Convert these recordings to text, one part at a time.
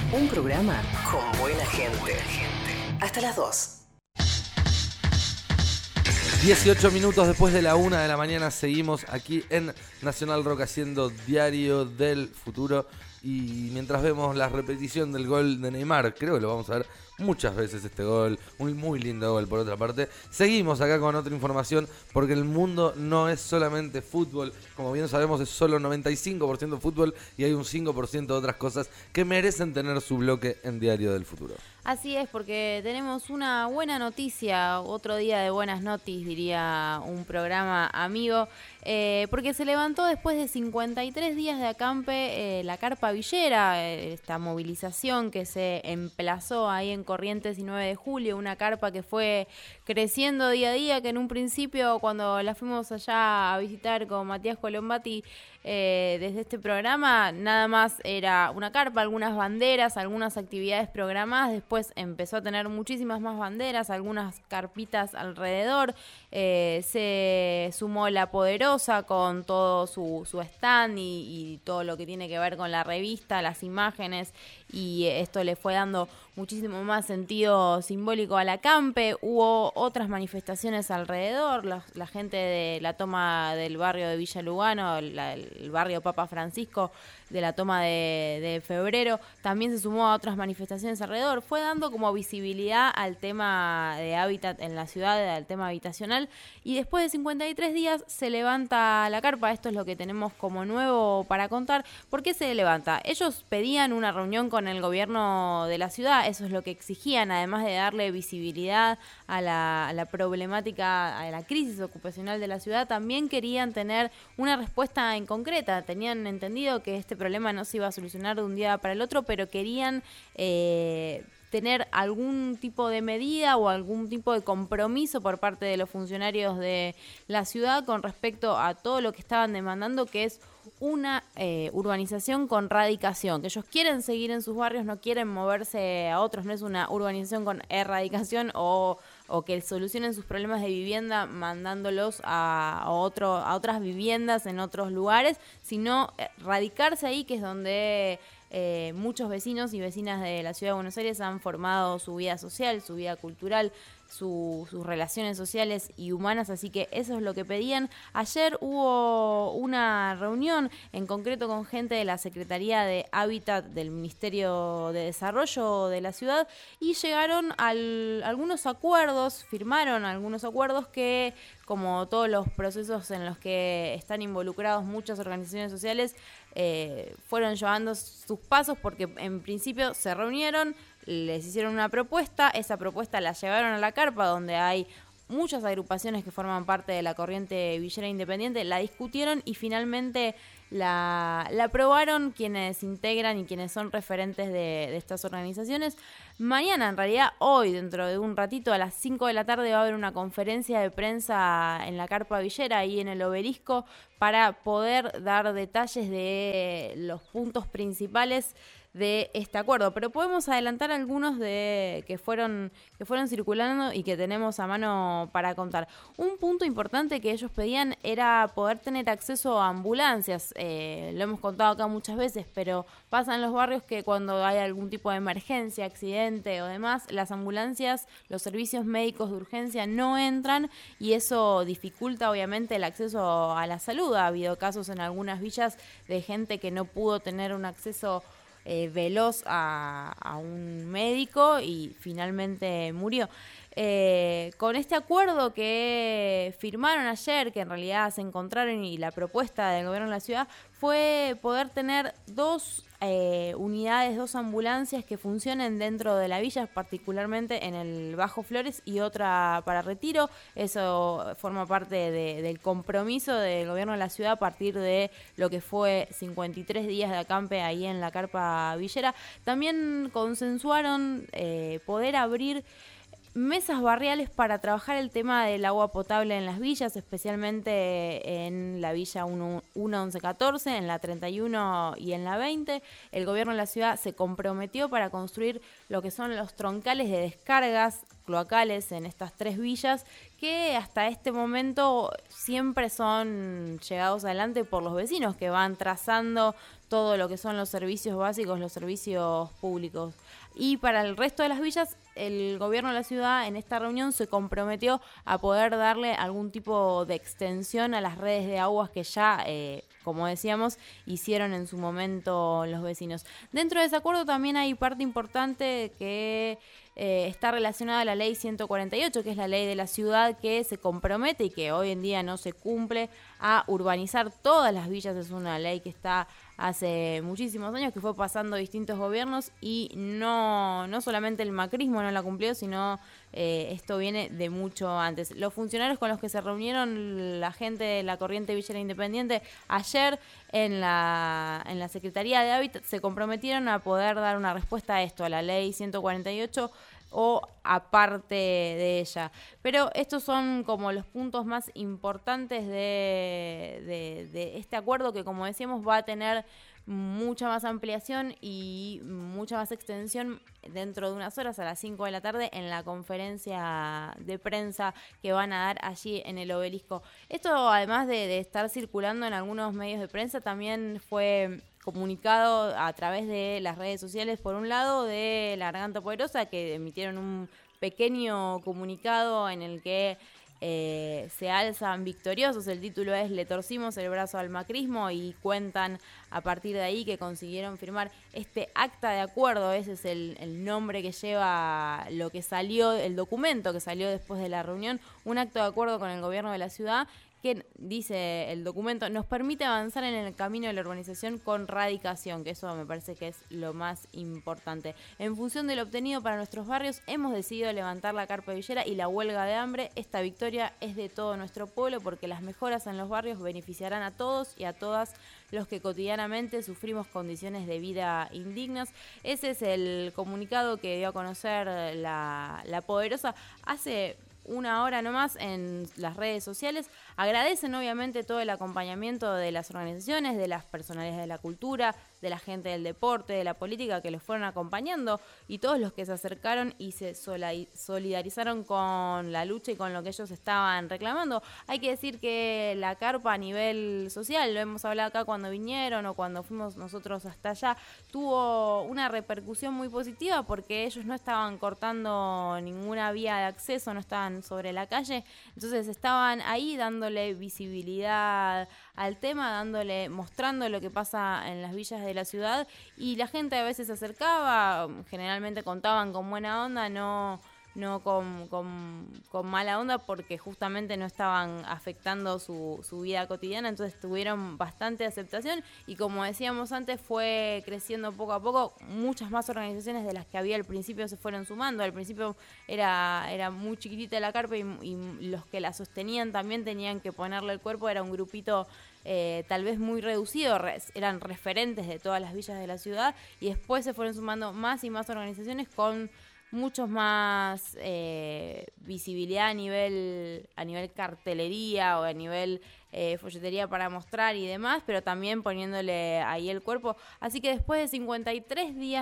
Un programa con buena gente. Hasta las 2. 18 minutos después de la 1 de la mañana seguimos aquí en Nacional Rock haciendo Diario del Futuro. Y mientras vemos la repetición del gol de Neymar, creo que lo vamos a ver muchas veces este gol, un muy lindo gol por otra parte. Seguimos acá con otra información porque el mundo no es solamente fútbol, como bien sabemos es solo 95% fútbol y hay un 5% de otras cosas que merecen tener su bloque en Diario del Futuro. Así es, porque tenemos una buena noticia, otro día de buenas noticias, diría un programa amigo, porque se levantó después de 53 días de acampe la Carpa Villera, esta movilización que se emplazó ahí en Corrientes y 9 de julio, una carpa que fue creciendo día a día, que en un principio cuando la fuimos allá a visitar con Matías Colombati, desde este programa nada más era una carpa, algunas banderas, algunas actividades programadas, después empezó a tener muchísimas más banderas, algunas carpitas alrededor, se sumó La Poderosa con todo su stand y todo lo que tiene que ver con la revista, las imágenes, y esto le fue dando muchísimo más sentido simbólico al acampe. Hubo otras manifestaciones alrededor, la gente de la toma del barrio de Villa Lugano, el barrio Papa Francisco, de la toma de febrero, también se sumó a otras manifestaciones alrededor. Fue dando como visibilidad al tema de hábitat en la ciudad, al tema habitacional, y después de 53 días se levanta la carpa. Esto es lo que tenemos como nuevo para contar. ¿Por qué se levanta? Ellos pedían una reunión con el gobierno de la ciudad, eso es lo que exigían, además de darle visibilidad a la problemática, a la crisis ocupacional de la ciudad, también querían tener una respuesta en concreta. Tenían entendido que este problema no se iba a solucionar de un día para el otro, pero querían tener algún tipo de medida o algún tipo de compromiso por parte de los funcionarios de la ciudad con respecto a todo lo que estaban demandando, que es una urbanización con radicación, que ellos quieren seguir en sus barrios, no quieren moverse a otros, no es una urbanización con erradicación o que solucionen sus problemas de vivienda mandándolos a otras viviendas en otros lugares, sino radicarse ahí, que es donde muchos vecinos y vecinas de la ciudad de Buenos Aires han formado su vida social, su vida cultural, sus relaciones sociales y humanas, así que eso es lo que pedían. Ayer hubo una reunión en concreto con gente de la Secretaría de Hábitat del Ministerio de Desarrollo de la ciudad y llegaron a algunos acuerdos, firmaron algunos acuerdos que, como todos los procesos en los que están involucrados muchas organizaciones sociales, fueron llevando sus pasos porque en principio se reunieron, les hicieron una propuesta, esa propuesta la llevaron a la carpa donde hay muchas agrupaciones que forman parte de la corriente villera independiente, la discutieron y finalmente la aprobaron quienes integran y quienes son referentes de estas organizaciones. Mañana, en realidad hoy, dentro de un ratito, a las 5 de la tarde va a haber una conferencia de prensa en la Carpa Villera, ahí en el Obelisco, para poder dar detalles de los puntos principales de este acuerdo, pero podemos adelantar algunos de que fueron circulando y que tenemos a mano para contar. Un punto importante que ellos pedían era poder tener acceso a ambulancias. Lo hemos contado acá muchas veces, pero pasa en los barrios que cuando hay algún tipo de emergencia, accidente o demás, las ambulancias, los servicios médicos de urgencia no entran y eso dificulta obviamente el acceso a la salud. Ha habido casos en algunas villas de gente que no pudo tener un acceso veloz a un médico y finalmente murió. Con este acuerdo que firmaron ayer, que en realidad se encontraron y la propuesta del gobierno de la ciudad fue poder tener dos unidades, dos ambulancias que funcionen dentro de la villa, particularmente en el Bajo Flores y otra para Retiro. Eso forma parte del compromiso del gobierno de la ciudad a partir de lo que fue 53 días de acampe ahí en la Carpa Villera. También consensuaron poder abrir mesas barriales para trabajar el tema del agua potable en las villas, especialmente en la villa 1114, en la 31 y en la 20. El gobierno de la ciudad se comprometió para construir lo que son los troncales de descargas cloacales en estas 3 villas que hasta este momento siempre son llevados adelante por los vecinos que van trazando todo lo que son los servicios básicos, los servicios públicos. Y para el resto de las villas, el gobierno de la ciudad en esta reunión se comprometió a poder darle algún tipo de extensión a las redes de aguas que ya, como decíamos, hicieron en su momento los vecinos. Dentro de ese acuerdo también hay parte importante que está relacionada a la ley 148, que es la ley de la ciudad que se compromete y que hoy en día no se cumple a urbanizar todas las villas. Es una ley que está hace muchísimos años, que fue pasando distintos gobiernos y no solamente el macrismo no la cumplió, sino esto viene de mucho antes. Los funcionarios con los que se reunieron la gente de la Corriente Villera Independiente ayer en la Secretaría de Hábitat se comprometieron a poder dar una respuesta a esto, a la ley 148 o aparte de ella. Pero estos son como los puntos más importantes de este acuerdo que, como decíamos, va a tener mucha más ampliación y mucha más extensión dentro de unas horas, a las 5 de la tarde, en la conferencia de prensa que van a dar allí en el Obelisco. Esto, además de estar circulando en algunos medios de prensa, también fue comunicado a través de las redes sociales, por un lado, de La Garganta Poderosa, que emitieron un pequeño comunicado en el que se alzan victoriosos. El título es "Le torcimos el brazo al macrismo", y cuentan a partir de ahí que consiguieron firmar este acta de acuerdo. Ese es el nombre que lleva lo que salió, el documento que salió después de la reunión, un acto de acuerdo con el gobierno de la ciudad que, dice el documento, nos permite avanzar en el camino de la urbanización con radicación, que eso me parece que es lo más importante. En función de lo obtenido para nuestros barrios, hemos decidido levantar la carpa villera y la huelga de hambre. Esta victoria es de todo nuestro pueblo, porque las mejoras en los barrios beneficiarán a todos y a todas los que cotidianamente sufrimos condiciones de vida indignas. Ese es el comunicado que dio a conocer la Poderosa hace una hora nomás en las redes sociales. Agradecen obviamente todo el acompañamiento de las organizaciones, de las personalidades de la cultura, de la gente del deporte, de la política, que los fueron acompañando, y todos los que se acercaron y se solidarizaron con la lucha y con lo que ellos estaban reclamando. Hay que decir que la carpa a nivel social, lo hemos hablado acá cuando vinieron o cuando fuimos nosotros hasta allá, tuvo una repercusión muy positiva, porque ellos no estaban cortando ninguna vía de acceso, no estaban sobre la calle, entonces estaban ahí dándole visibilidad al tema, mostrando lo que pasa en las villas de la ciudad, y la gente a veces se acercaba, generalmente contaban con buena onda, no con mala onda, porque justamente no estaban afectando su vida cotidiana, entonces tuvieron bastante aceptación, y como decíamos antes, fue creciendo poco a poco. Muchas más organizaciones de las que había al principio se fueron sumando. Al principio era muy chiquitita la carpa, y los que la sostenían también tenían que ponerle el cuerpo. Era un grupito tal vez muy reducido, eran referentes de todas las villas de la ciudad, y después se fueron sumando más y más organizaciones con muchos más visibilidad a nivel cartelería o a nivel folletería para mostrar y demás, pero también poniéndole ahí el cuerpo. Así que después de 53 días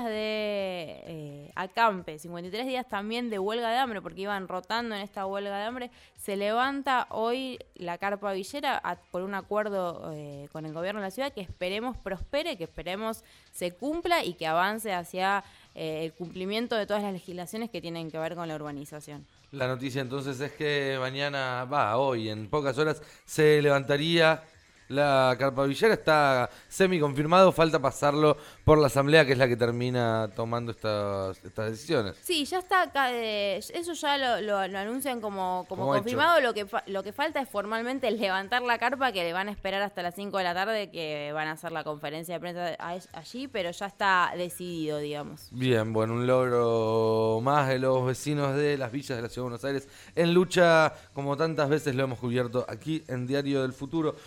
de acampe, 53 días también de huelga de hambre, porque iban rotando en esta huelga de hambre, se levanta hoy la carpa villera por un acuerdo con el gobierno de la ciudad, que esperemos prospere, que esperemos se cumpla y que avance hacia el cumplimiento de todas las legislaciones que tienen que ver con la urbanización. La noticia entonces es que hoy, en pocas horas, se levantaría la carpa villera. Está semi confirmado, falta pasarlo por la asamblea, que es la que termina tomando estas decisiones. Sí, ya está acá, eso ya lo anuncian como confirmado. Lo que falta es formalmente levantar la carpa, que le van a esperar hasta las 5 de la tarde, que van a hacer la conferencia de prensa allí, pero ya está decidido, digamos. Bien, bueno, un logro más de los vecinos de las villas de la Ciudad de Buenos Aires, en lucha, como tantas veces lo hemos cubierto aquí en Diario del Futuro.